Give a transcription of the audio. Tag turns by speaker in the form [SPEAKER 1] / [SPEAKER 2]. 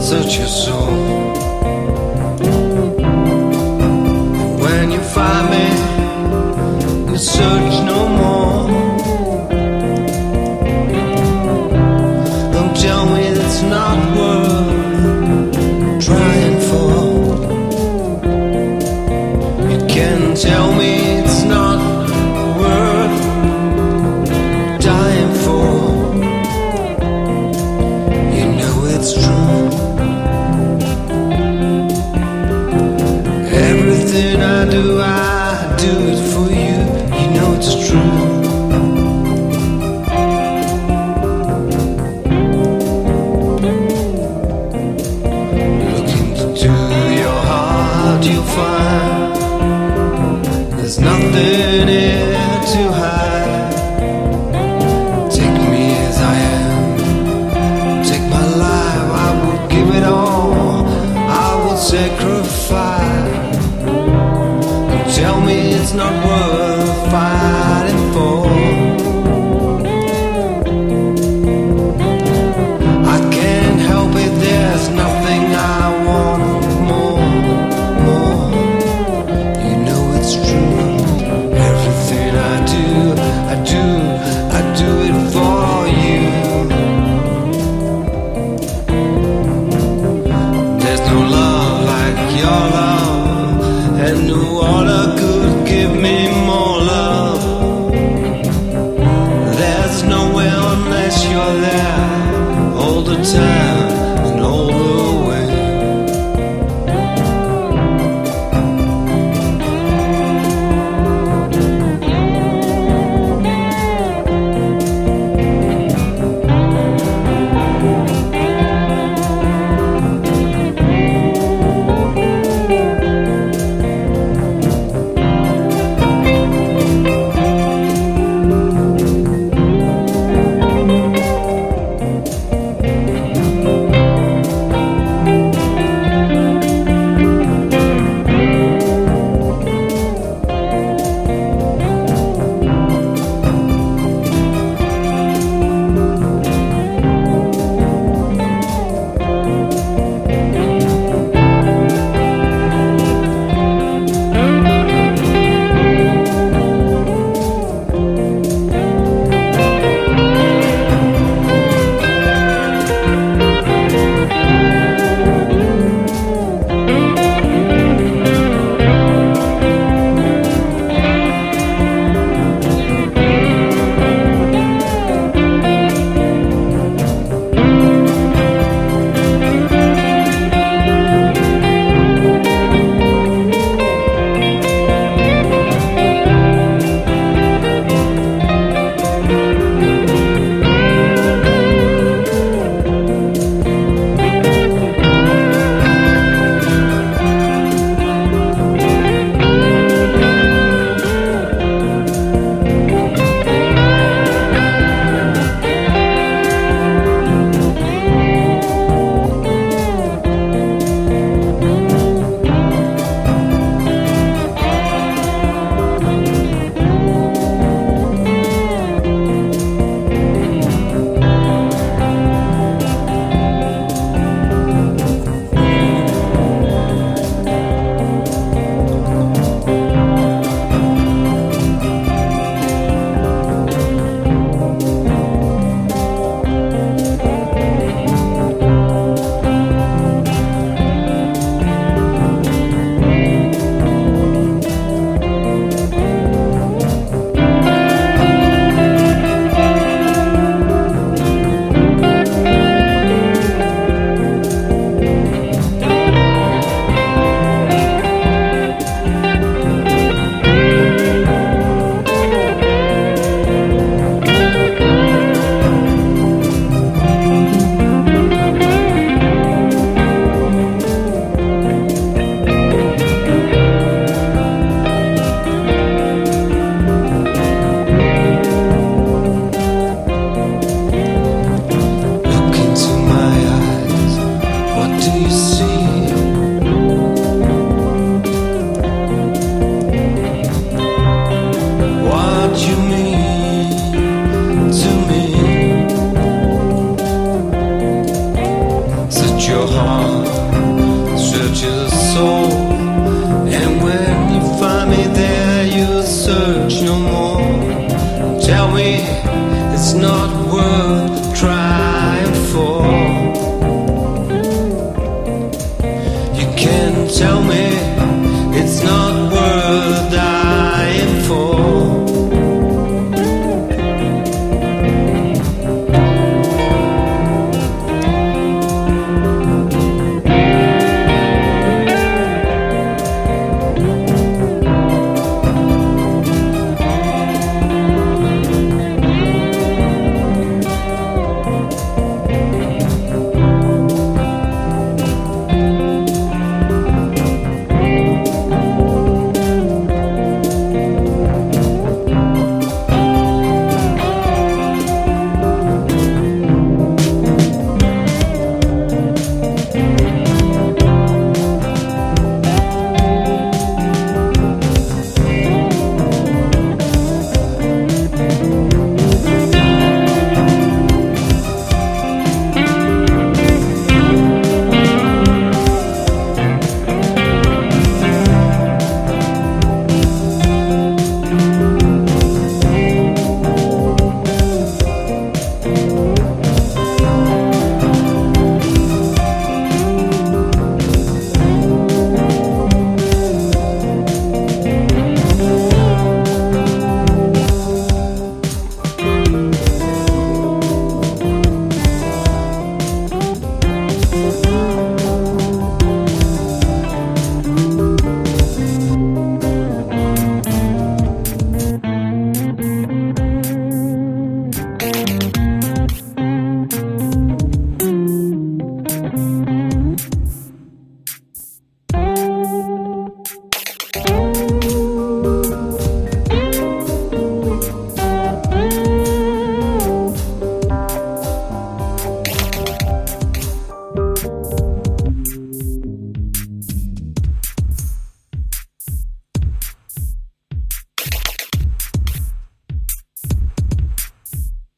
[SPEAKER 1] search your soul. When you find me, you search no more. Don't tell me it's not worth trying for. You can tell me it's not worth dying for. You know it's true. Everything I do it for you. You know it's true. Look into your heart, you'll find there's nothing here to hide. Take me as I am, take my life, I will give it all, I will sacrifice. Tell me it's not worth fighting for. I can't help it, there's nothing I want more. You know it's true. Everything I do it for you. There's no love like your love, and no other could give me more love. There's nowhere unless you're there, all the time and all the way. your heart, searches a soul. And when you find me there, you'll search no more. Tell me it's not worth trying for. You can tell me it's not worth dying for.